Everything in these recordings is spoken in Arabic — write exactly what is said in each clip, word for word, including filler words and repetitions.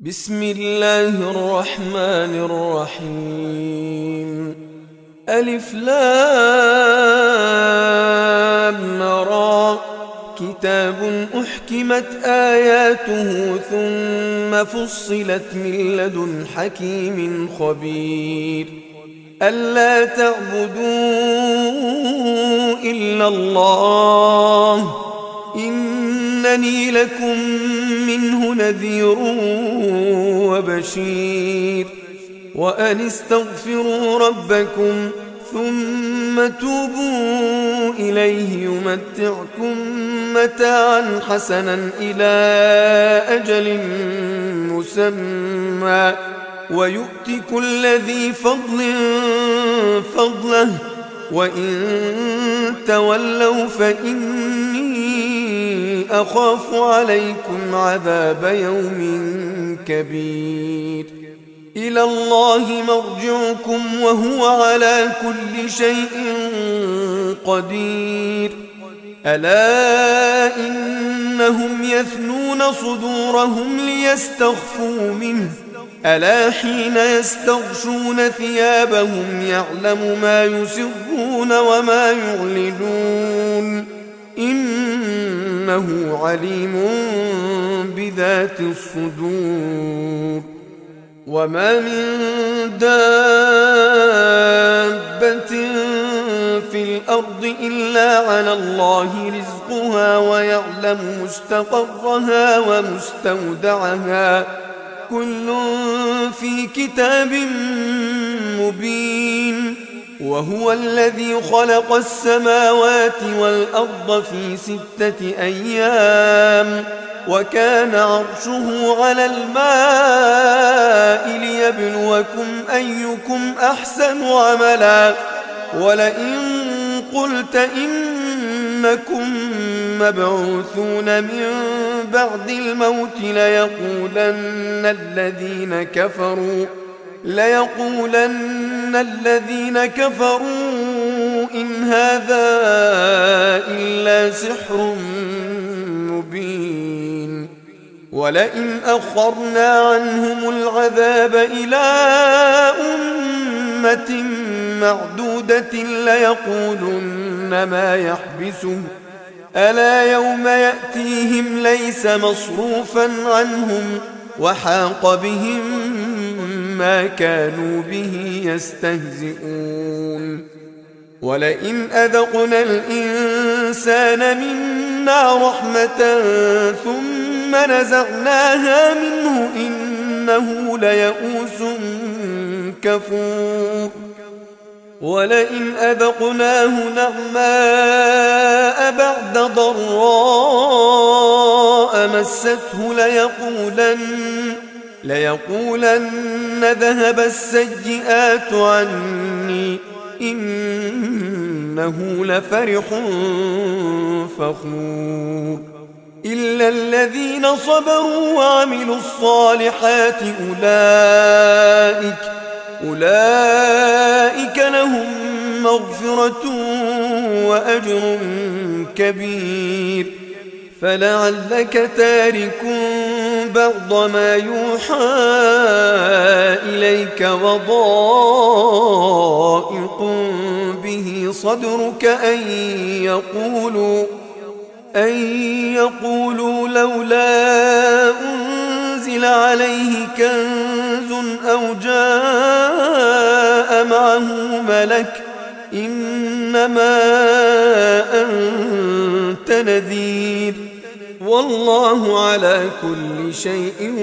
بسم الله الرحمن الرحيم. ألف لام را، كتاب أحكمت آياته ثم فصلت من لدن حكيم خبير. ألا تعبدوا إلا الله إنني لكم منه نذير وبشير. وأن استغفروا ربكم ثم توبوا إليه يمتعكم متاعا حسنا إلى أجل مسمى ويؤت كل ذي فضل فضله وإن تولوا فإني أخاف عليكم عذاب يوم كبير. إلى الله مرجعكم وهو على كل شيء قدير. ألا إنهم يثنون صدورهم ليستخفوا منه ألا حين يستغشون ثيابهم يعلم ما يسرون وما يعلنون إنه عليم بذات الصدور. وما من دابة في الأرض إلا على الله رزقها ويعلم مستقرها ومستودعها كل في كتاب مبين. وهو الذي خلق السماوات والأرض في ستة أيام وكان عرشه على الماء ليبلوكم أيكم أحسن عملا. ولئن قلت إنكم مبعوثون من بعد الموت ليقولن الذين كفروا ليقولن الذين كفروا إن هذا إلا سحر مبين. ولئن أخرنا عنهم العذاب إلى أمة معدودة ليقولن ما يحبسه ألا يوم يأتيهم ليس مصروفا عنهم وحاق بهم ما كانوا به يستهزئون. ولئن أذقنا الإنسان منا رحمة ثم نزعناها منه إنه ليئوس كفور. ولئن أذقناه نعماء بعد ضراء مسته ليقولن ليقولن ذهب السيئات عني إنه لفرح فخور. إلا الذين صبروا وعملوا الصالحات أولئك أولئك لهم مغفرة وأجر كبير. فلعلك تارك بعض ما يوحى إليك وضائق به صدرك أن يقولوا أن يقولوا لولا أنزل عليه كنز أو جاء معه ملك إنما أنت نذير والله على كل شيء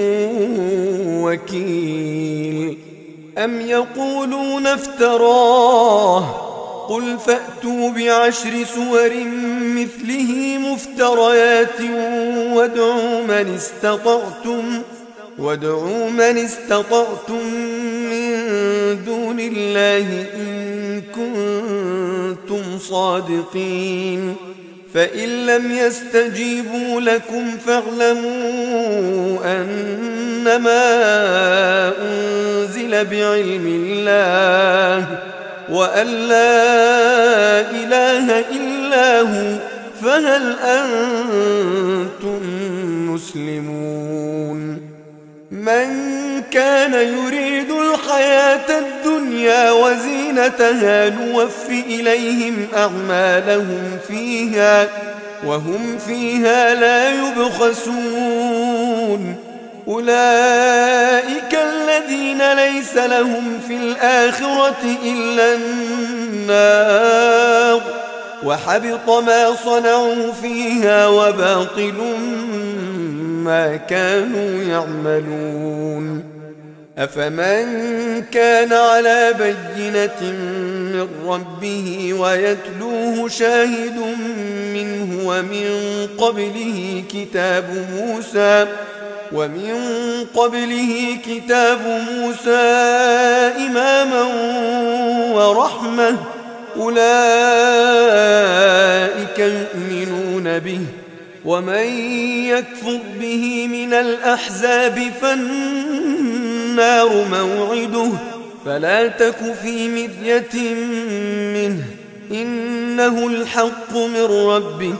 وكيل. أم يقولون افتراه قل فأتوا بعشر سور مثله مفتريات وادعوا من استطعتم وادعوا من استطعتم من دون الله إن كنتم صادقين. فإن لم يستجيبوا لكم فاعلموا أنما أنزل بعلم الله وأن لا إله إلا هو فهل أنتم مسلمون؟ من كان يريد الحياة الدنيا وزينتها نوف إليهم أعمالهم فيها وهم فيها لا يبخسون أولئك الذين ليس لهم في الآخرة إلا النار وحبط ما صنعوا فيها وباطل ما كانوا يعملون أفمن كان على بينة من ربه ويتلوه شاهد منه ومن قبله كتاب موسى ومن قبله كتاب موسى إماما ورحمة أولئك يؤمنون به ومن يكفر به من الأحزاب فالنار موعده فلا تك في مرية منه إنه الحق من ربك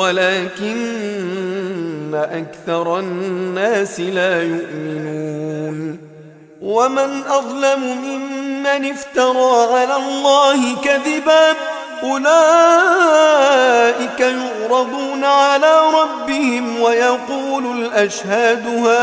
ولكن أكثر الناس لا يؤمنون ومن أظلم ممن افترى على الله كذبا أولئك يعرضون على ربهم ويقول الأشهاد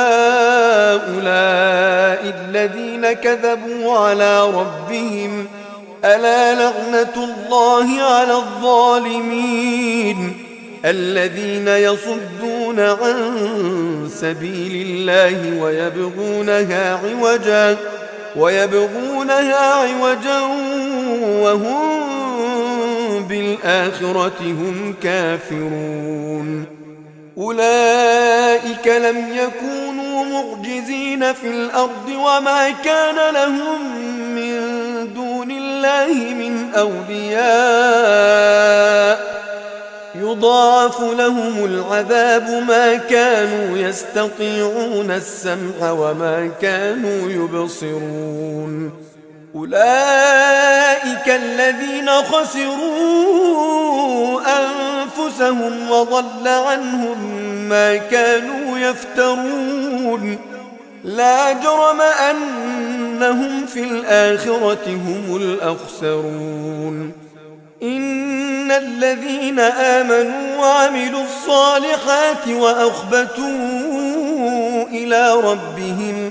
هؤلاء الذين كذبوا على ربهم ألا لعنة الله على الظالمين الذين يصدون عن سبيل الله ويبغونها عوجا ويبغونها عوجا وهم بالآخرة هم كافرون أولئك لم يكونوا معجزين في الأرض وما كان لهم من دون الله من أولياء يضاعف لهم العذاب ما كانوا يستطيعون السمع وما كانوا يبصرون أولئك الذين خسروا أنفسهم وضل عنهم ما كانوا يفترون لا جرم أنهم في الآخرة هم الأخسرون إن الذين آمنوا وعملوا الصالحات وأخبتوا إلى ربهم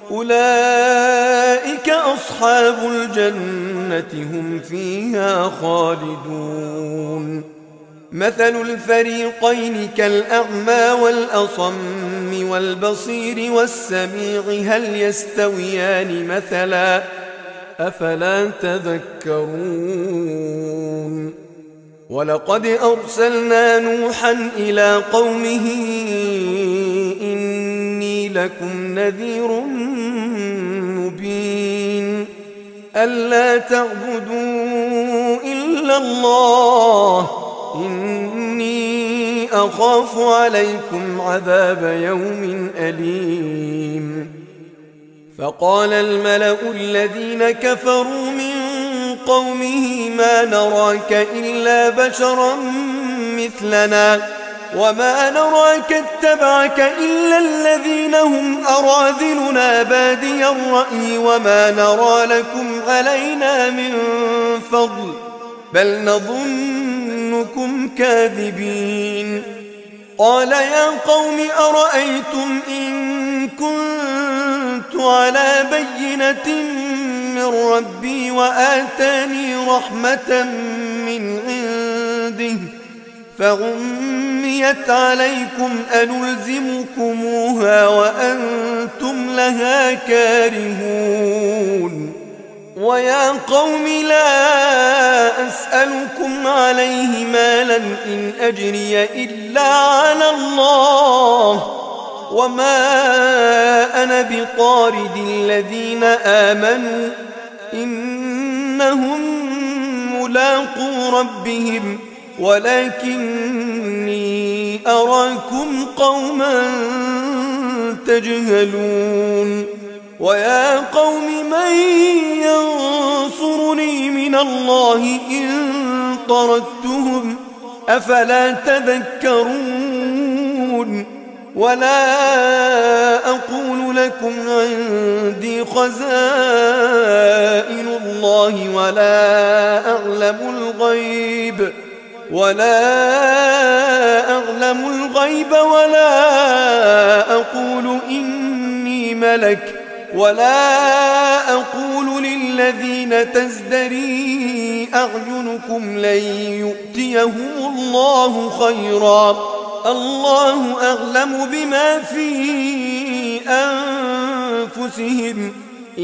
أولئك أصحاب الجنة هم فيها خالدون مثل الفريقين كالأعمى والأصم والبصير والسميع هل يستويان مثلا أفلا تذكرون ولقد أرسلنا نوحا إلى قومه إني لكم نذير مبين ألا تعبدوا إلا الله إني أخاف عليكم عذاب يوم أليم فقال الملأ الذين كفروا من قومه ما نراك إلا بشرا مثلنا وما نراك اتبعك إلا الذين هم أراذلنا بادي الرأي وما نرى لكم علينا من فضل بل نظنكم كاذبين قال يا قوم أرأيتم إن كنت على بينة من ربي وآتاني رحمة من عنده فعميت عليكم أنلزمكموها وأنتم لها كارهون ويا قوم لا أسألكم عليه مالا إن أجري إلا على الله وما أنا بطارد الذين آمنوا إنهم ملاقو ربهم ولكني أراكم قوما تجهلون ويا قوم من ينصرني من الله إن طردتهم أفلا تذكرون ولا أقول أقول لكم عندي خزائن الله ولا أعلم الغيب ولا أعلم الغيب ولا أقول إني ملك ولا أقول للذين تزدري أعينكم لن يؤتيهم الله خيرا الله أعلم بما في أنفسهم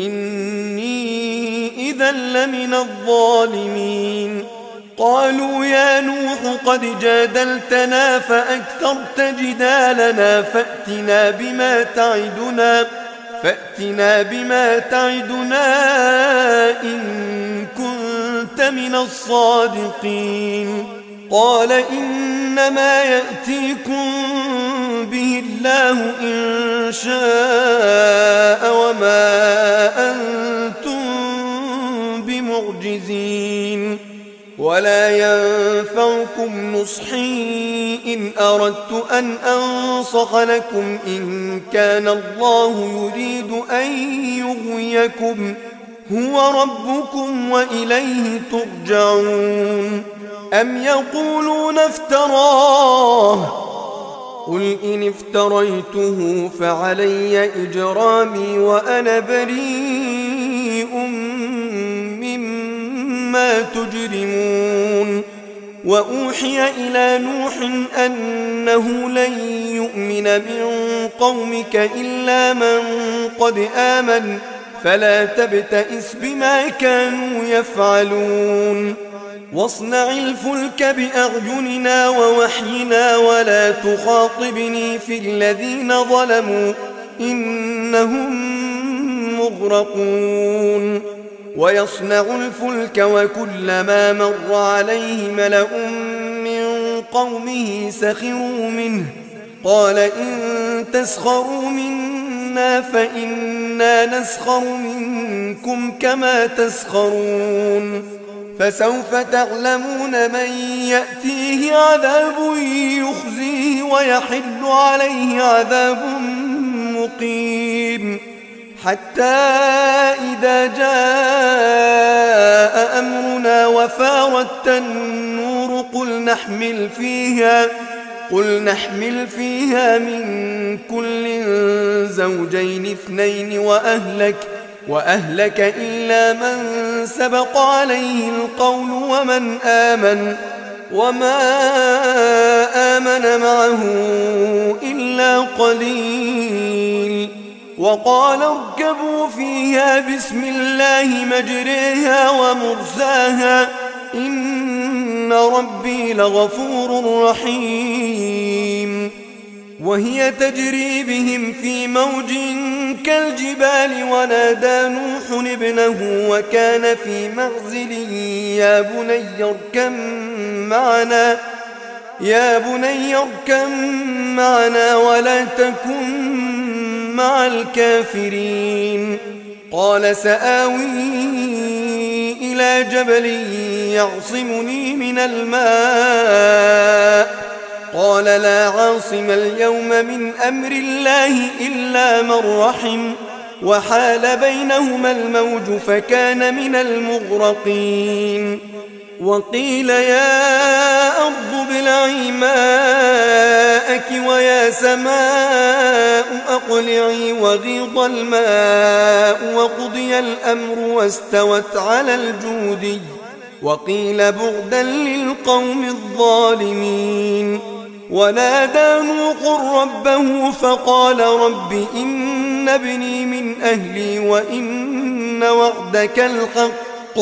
إني إذا لمن الظالمين. قالوا يا نوح قد جادلتنا فأكثرت جدالنا فأتنا بما تعدنا فأتنا بما تعدنا إن كنت من الصادقين. قال إنما يأتيكم به الله إن شاء وما أنتم بمعجزين ولا ينفعكم نصحي إن أردت أن أنصح لكم إن كان الله يريد أن يغويكم هو ربكم وإليه ترجعون. أم يقولون افتراه قل إن افتريته فعلي إجرامي وأنا بريء مما تجرمون. وأوحي إلى نوح أنه لن يؤمن من قومك إلا من قد آمن فلا تبتئس بما كانوا يفعلون. واصنع الفلك بأعيننا ووحينا ولا تخاطبني في الذين ظلموا إنهم مغرقون. ويصنع الفلك وكلما مر عليه ملأ من قومه سخروا منه قال إن تسخروا منا فإنا نسخر منكم كما تسخرون. فسوف تعلمون من يأتيه عذاب يخزيه ويحل عليه عذاب مقيم. حتى إذا جاء أمرنا وفارت النور قل نحمل فيها قل نحمل فيها من كل زوجين اثنين وأهلك وأهلك إلا من سبق عليه القول ومن آمن وما آمن معه إلا قليل. وقال اركبوا فيها بسم الله مجريها ومرساها إن ربي لغفور رحيم. وهي تجري بهم في موج كالجبال ونادى نوح ابنه وكان في معزل يا بني اركب معنا يا بني اركب معنا ولا تكن مع الكافرين. قال سآوي إلى جبل يعصمني من الماء قال لا عاصم اليوم من أمر الله إلا من رحم وحال بينهما الموج فكان من المغرقين. وقيل يا أرض ابلعي ماءك ويا سماء أقلعي وغيض الماء وقضي الأمر واستوت على الجودي وقيل بعدا للقوم الظالمين. ونادى نوح ربه فقال رب إن ابني من أهلي وإن وعدك الحق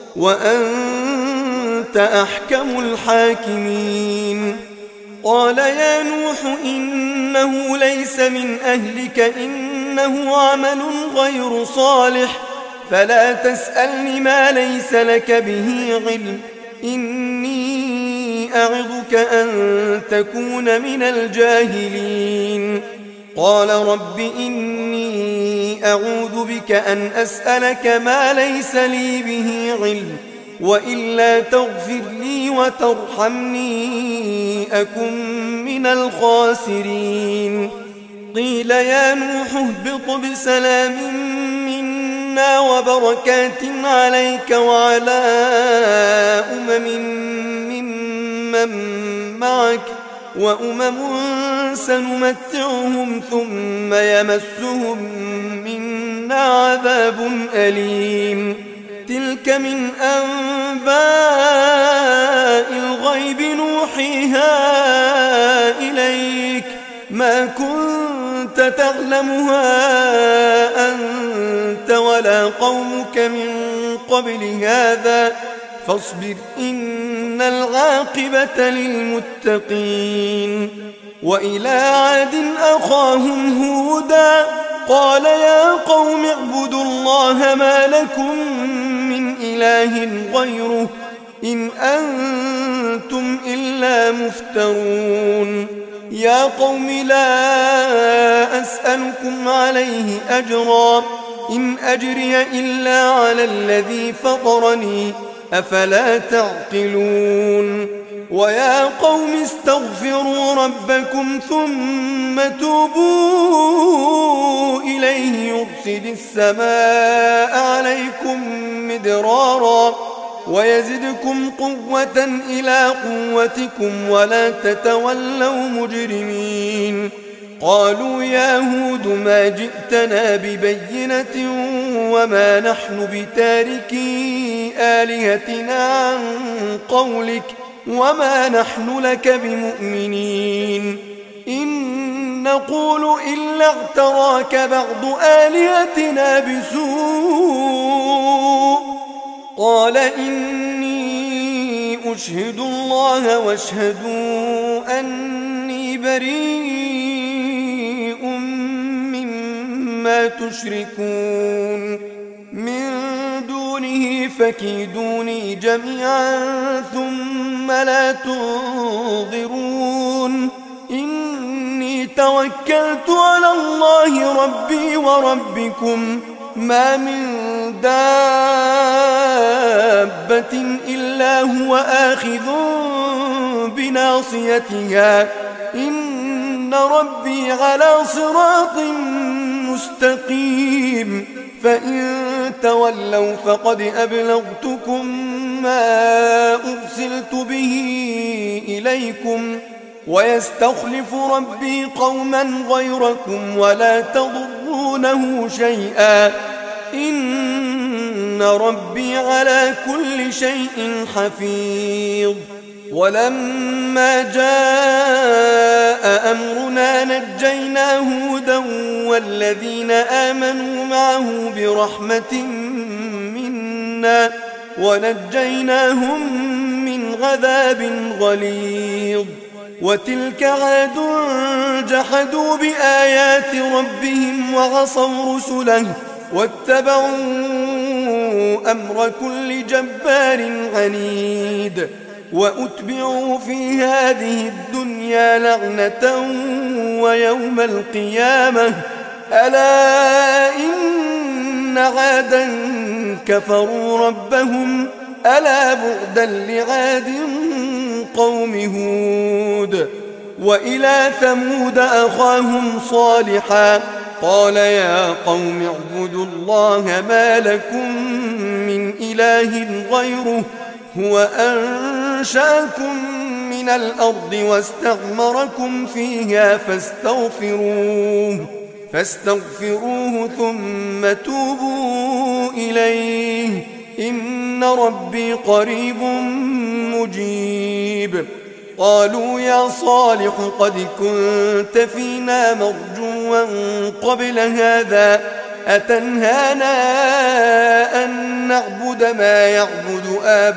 وأنت أحكم الحاكمين. قال يا نوح إنه ليس من أهلك إنه عمل غير صالح فلا تسألني ما ليس لك به علم إني أعظك أن تكون من الجاهلين. قال رب إني أعوذ بك أن أسألك ما ليس لي به علم وإلا تغفر لي وترحمني أكن من الخاسرين. قيل يا نوح اهبط بسلام منا وبركات عليك وعلى أمم ممن معك وأمم سنمتعهم ثم يمسهم منا عذاب أليم تلك من أنباء الغيب نوحيها إليك ما كنت تعلمها أنت ولا قومك من قبل هذا فاصبر إن العاقبة للمتقين وإلى عاد أخاهم هودا قال يا قوم اعبدوا الله ما لكم من إله غيره إن أنتم إلا مفترون يا قوم لا أسألكم عليه أجرا إن أجري إلا على الذي فطرني أفلا تعقلون ويا قوم استغفروا ربكم ثم توبوا إليه يرسل السماء عليكم مدرارا ويزدكم قوة إلى قوتكم ولا تتولوا مجرمين قالوا يا هود ما جئتنا ببينة وما نحن بتاركي آلهتنا عن قولك وما نحن لك بمؤمنين إن نقول إلا اعتراك بعض آلهتنا بسوء قال إني أشهد الله واشهدوا أني بريء مما تشركون من دونه فكيدوني جميعا ثم لا تنظرون إني توكلت على الله ربي وربكم ما من دابة إلا هو آخذ بناصيتها إن ربي على صراط مستقيم فإن تولوا فقد أبلغتكم ما أرسلت به إليكم ويستخلف ربي قوما غيركم ولا تضرونه شيئا إن ربي على كل شيء حفيظ ولما جاء أمرنا نجينا هودا والذين آمنوا معه برحمة منا ونجيناهم من عذاب غليظ وتلك عاد جحدوا بآيات ربهم وعصوا رسله واتبعوا أمر كل جبار عنيد وأتبعوا في هذه الدنيا لعنة ويوم القيامة ألا إن عادا كفروا ربهم ألا بعدا لعاد قوم هود وإلى ثمود أخاهم صالحا قال يا قوم اعبدوا الله ما لكم من إله غيره هو أنشأكم من الأرض واستعمركم فيها فاستغفروه فاستغفروه ثم توبوا إليه إن ربي قريب مجيب قالوا يا صالح قد كنت فينا مرجوا قبل هذا أتنهانا أن نعبد ما يعبد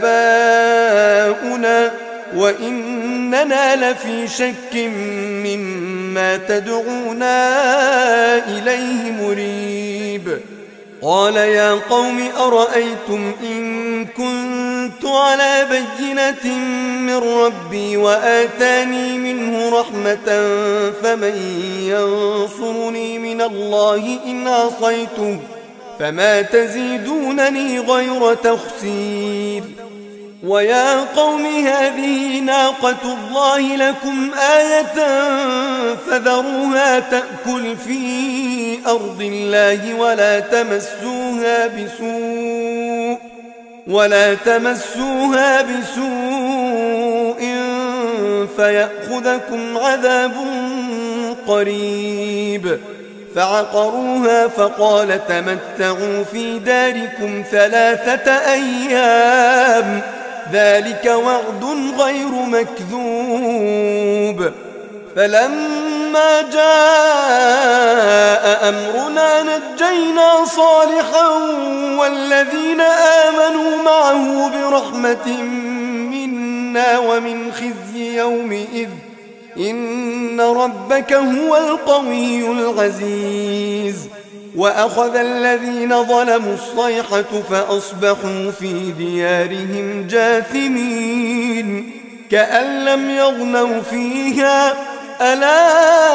آباؤنا وإننا لفي شك مما تدعونا إليه مريب قال يا قوم أرأيتم إن كنت على بينة من ربي وآتاني منه رحمة فمن ينصرني من الله إن عصيته فما تزيدونني غير تخسير ويا قوم هذه ناقة الله لكم آية فذروها تأكل في أرض الله ولا تمسوها بسوء ولا تمسوها بسوء فيأخذكم عذاب قريب. فعقروها فقال تمتعوا في داركم ثلاثة أيام ذلك وعد غير مكذوب. فلما جاء أمرنا نجينا صالحا والذين آمنوا معه برحمة منا ومن خزي يومئذ إن ربك هو القوي العزيز. وأخذ الذين ظلموا الصيحة فأصبحوا في ديارهم جاثمين كأن لم يغنوا فيها ألا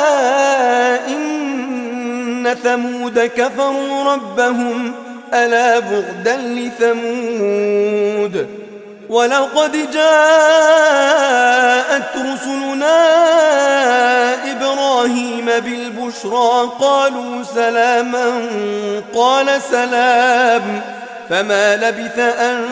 إن ثمود كفروا ربهم ألا بعدا لثمود. ولقد جاءت رسلنا إبراهيم بالبشرى قالوا سلاما قال سلام فما لبث أن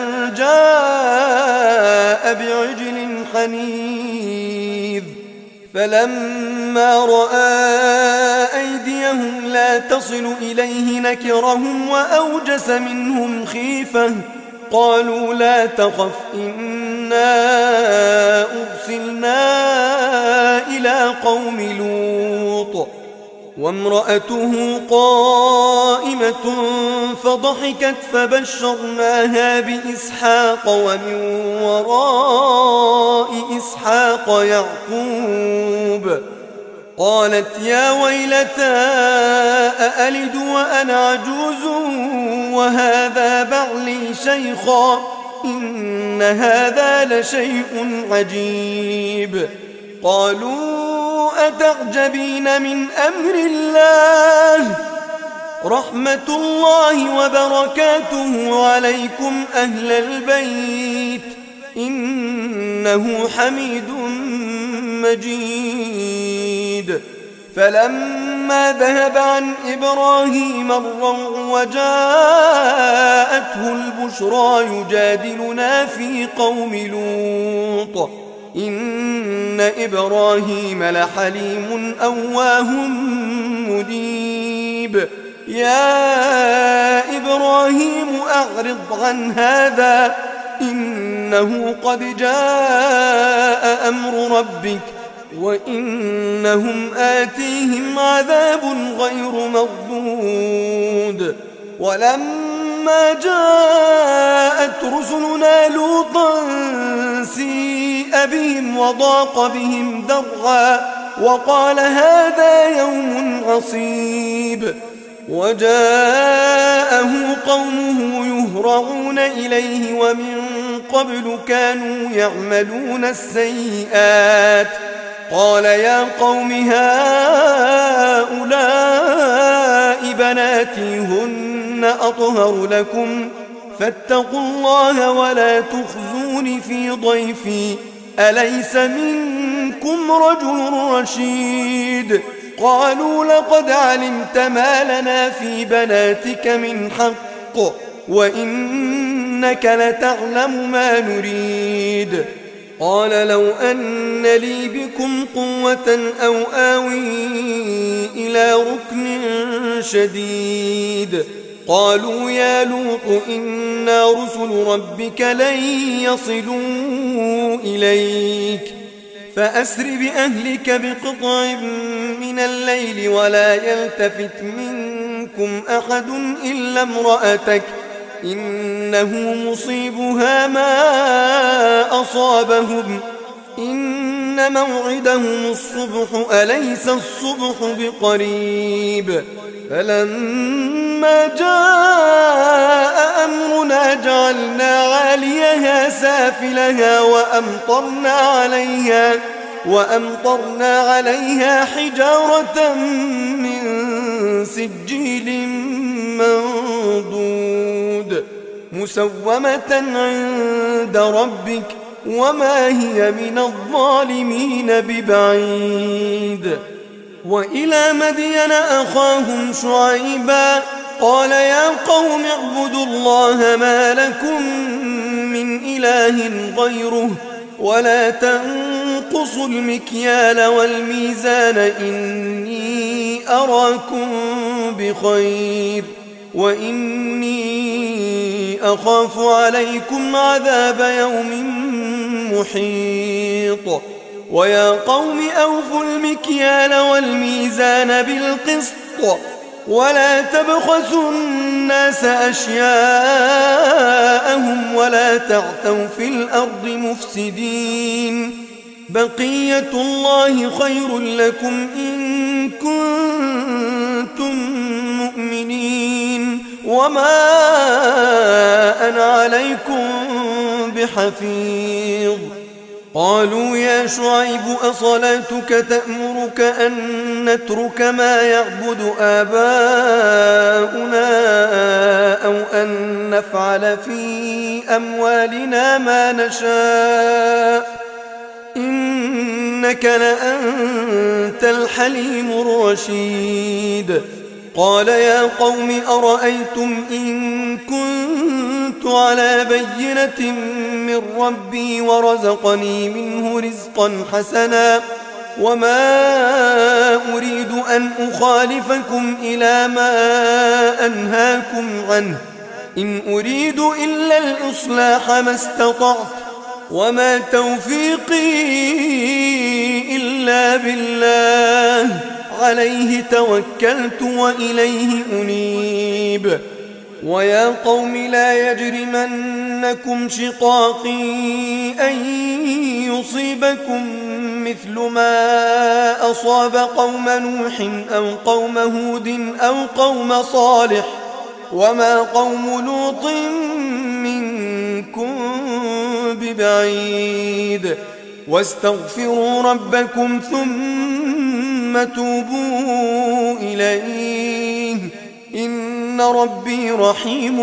جاء بعجل حنيذ. فلما رأى أيديهم لا تصل إليه نكرهم وأوجس منهم خيفة قالوا لا تخف إنا أرسلنا إلى قوم لوط وامرأته قائمة فضحكت فبشرناها بإسحاق ومن وراء إسحاق يعقوب. قالت يا ويلتى أألد وأنا عجوز وهذا بعلي شيخا إن هذا لشيء عجيب. قالوا أتعجبين من أمر الله رحمة الله وبركاته عليكم أهل البيت إنه حميد مجيد. فلما ذهب عن إبراهيم الروع وجاءته البشرى يجادلنا في قوم لوط إن إبراهيم لحليم أواه منيب. يا إبراهيم أعرض عن هذا إنه قد جاء أمر ربك وإنهم آتيهم عذاب غير مردود. ولما جاءت رسلنا لوطا سيء بهم وضاق بهم ذرعا وقال هذا يوم عصيب. وجاءه قومه يهرعون إليه ومن قبل كانوا يعملون السيئات قال يا قوم هؤلاء بناتي هن أطهر لكم فاتقوا الله ولا تخزون في ضيفي أليس منكم رجل رشيد. قالوا لقد علمت ما لنا في بناتك من حق وإنك لتعلم ما نريد. قال لو أن لي بكم قوة أو آوي إلى ركن شديد. قالوا يا لوط إنا رسل ربك لن يصلوا إليك فأسر بأهلك بقطع من الليل ولا يلتفت منكم أحد إلا امرأتك إنه مصيبها ما أصابهم إن موعدهم الصبح أليس الصبح بقريب. فلما جاء أمرنا جعلنا عاليها سافلها وأمطرنا عليها وأمطرنا عليها حجارة من سجيل منضود مسومة عند عند ربك وما هي من الظالمين ببعيد. وإلى مدين أخاهم شعيبا قال يا قوم اعبدوا الله ما لكم من إله غيره ولا تنقصوا المكيال والميزان إني أراكم بخير وإني أخاف عليكم عذاب يوم محيط. ويا قوم أوفوا المكيال والميزان بالقسط ولا تبخسوا الناس أشياءهم ولا تعثوا في الأرض مفسدين. بقية الله خير لكم إن كنتم مؤمنين وما أنا عليكم بحفيظ. قالوا يا شعيب أصلاتك تأمرك أن نترك ما يعبد آباؤنا أو أن نفعل في أموالنا ما نشاء إنك لأنت الحليم الرشيد. قال يا قوم أرأيتم إن كنت على بينة من ربي ورزقني منه رزقا حسنا وما أريد أن أخالفكم إلى ما أنهاكم عنه إن أريد إلا الإصلاح ما استطعت وما توفيقي إلا بالله عليه توكلت وإليه أنيب. ويا قوم لا يجرمنكم شقاقي أن يصيبكم مثل ما أصاب قوم نوح أو قوم هود أو قوم صالح وما قوم لوط منكم ببعيد. واستغفروا ربكم ثم توبوا إليه إن ربي رحيم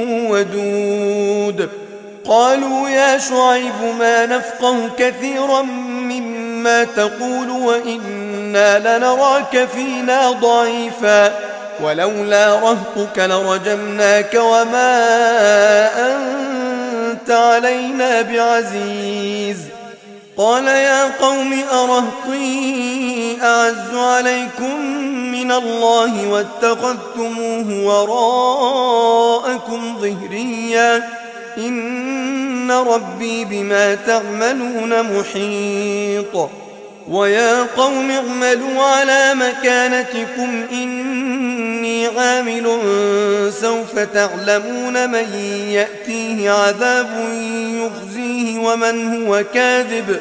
ودود. قالوا يا شعيب ما نفقه كثيرا مما تقول وإنا لنراك فينا ضعيفا ولولا رهطك لرجمناك وما أنت علينا بعزيز. قال يا قوم أرهطي أعز عليكم من الله واتخذتموه وراءكم ظهريا إن ربي بما تعملون محيط. ويا قوم اعملوا على مكانتكم إني عامل سوف تعلمون من يأتيه عذاب يخزيه ومن هو كاذب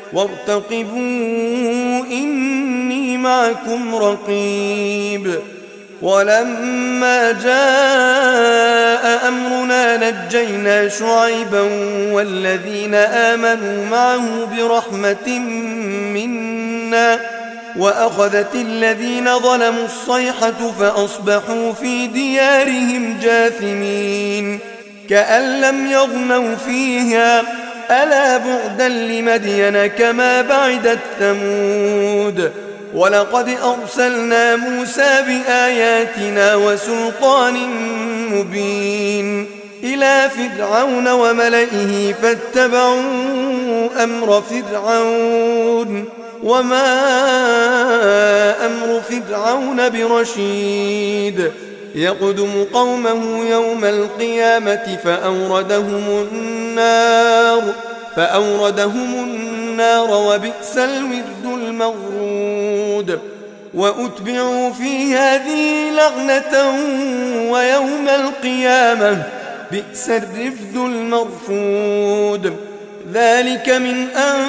وارتقبوا إني معكم رقيب. ولما جاء أمرنا نجينا شعيبا والذين آمنوا معه برحمة منا وأخذت الذين ظلموا الصيحة فأصبحوا في ديارهم جاثمين كأن لم يغنوا فيها ألا بعدا لمدين كما بعدت ثمود. ولقد أرسلنا موسى بآياتنا وسلطان مبين إلى فرعون وملئه فاتبعوا أمر فرعون وما أمر فرعون برشيد. يقدم قومه يوم القيامة فأوردهم النار فأوردهم النار وبئس الورد المورود. وأتبعوا في هذه لعنة ويوم القيامة بئس الرفد المرفود. ذلك من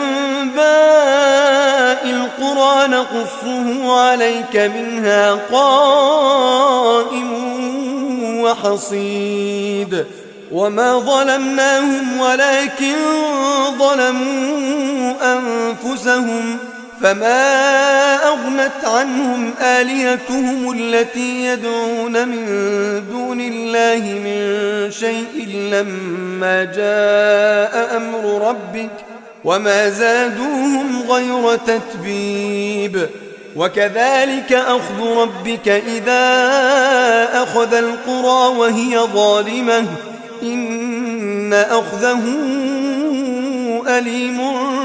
أنباء القرى نقصه عليك منها قائم وحصيد. وما ظلمناهم ولكن ظلموا أنفسهم فما أغنت عنهم آلهتهم التي يدعون من دون الله من شيء لما جاء أمر ربك وما زادوهم غير تتبيب وكذلك أخذ ربك إذا أخذ القرى وهي ظالمة إن أخذه أليم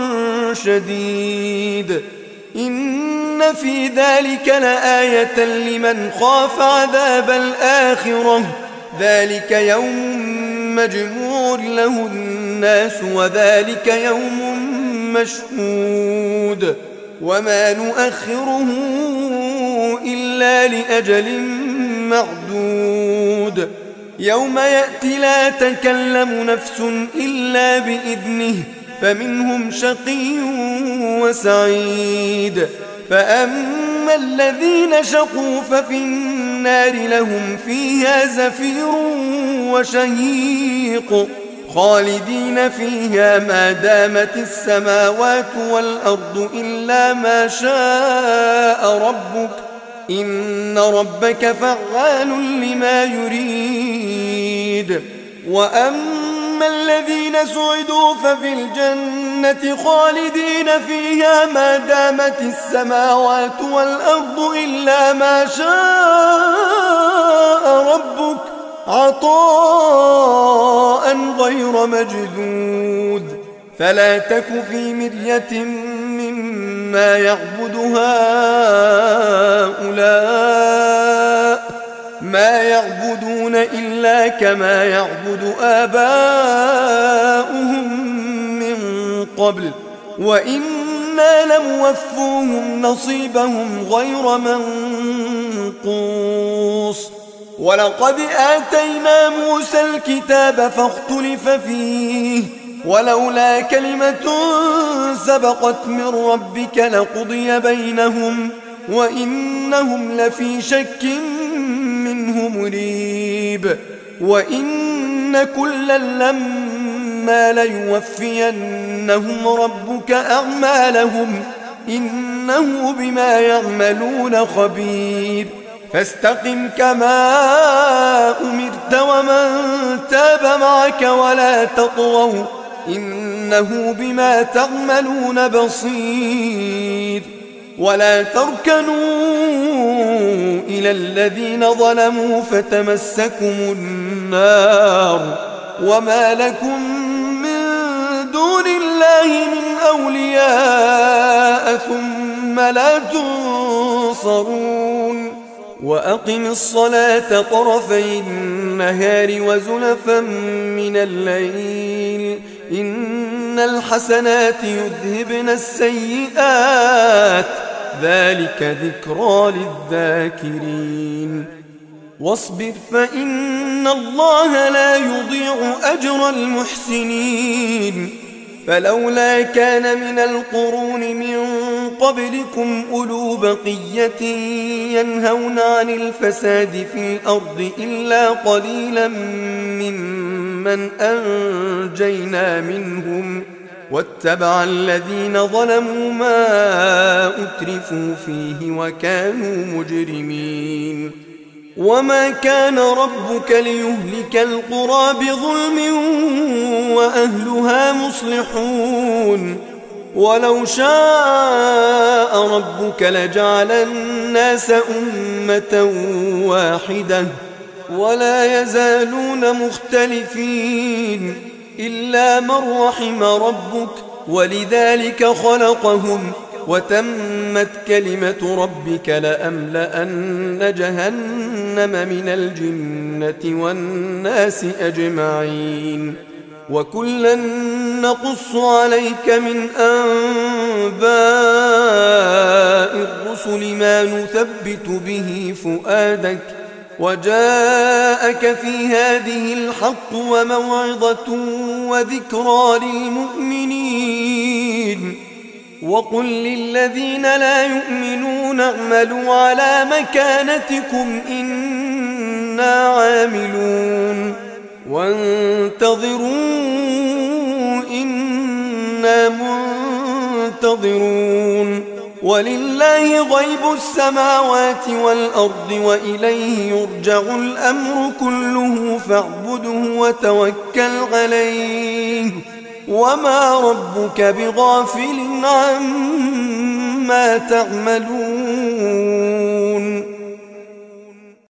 شديد إن في ذلك لآية لمن خاف عذاب الآخرة ذلك يوم مجموع له الناس وذلك يوم مشهود وما نؤخره إلا لأجل معدود يوم يأتي لا تكلم نفس إلا بإذنه فمنهم شقي وسعيد فأما الذين شقوا ففي النار لهم فيها زفير وشهيق خالدين فيها ما دامت السماوات والأرض إلا ما شاء ربك إن ربك فعال لما يريد وأما الذين سعدوا ففي الجنة خالدين فيها ما دامت السماوات والأرض إلا ما شاء ربك عطاء غير مجدود فلا تك في مرية مما يعبد هؤلاء ما يعبدون إلا كما يعبد آباؤهم من قبل وإنا لموفوهم نصيبهم غير منقوص ولقد آتينا موسى الكتاب فاختلف فيه ولولا كلمة سبقت من ربك لقضي بينهم وإنهم لفي شك منه مريب وإن كلا لما ليوفينهم ربك أعمالهم إنه بما يعملون خبير فاستقم كما أمرت ومن تاب معك ولا تطغوا إنه بما تعملون بصير ولا تركنوا إلى الذين ظلموا فتمسكم النار وما لكم من دون الله من أولياء ثم لا تنصرون وأقم الصلاة طرفي النهار وزلفا من الليل إن الحسنات يذهبن السيئات ذلك ذكرى للذاكرين واصبر فإن الله لا يضيع أجر المحسنين فلولا كان من القرون من قبلكم أولو بقية ينهون عن الفساد في الأرض إلا قليلا ممن أنجينا منهم واتبع الذين ظلموا ما أترفوا فيه وكانوا مجرمين وما كان ربك ليهلك القرى بظلم وأهلها مصلحون ولو شاء ربك لجعل الناس أمة واحدة ولا يزالون مختلفين إلا من رحم ربك ولذلك خلقهم وتمت كلمة ربك لأملأن جهنم من الجنة والناس أجمعين وكلا نقص عليك من أنباء الرسل ما نثبت به فؤادك وجاءك في هذه الحق وموعظة وذكرى للمؤمنين وقل للذين لا يؤمنون اعملوا على مكانتكم إنا عاملون وانتظروا إنا منتظرون ولله غيب السماوات والأرض وإليه يرجع الأمر كله فاعبده وتوكل عليه وما ربك بغافل عما تعملون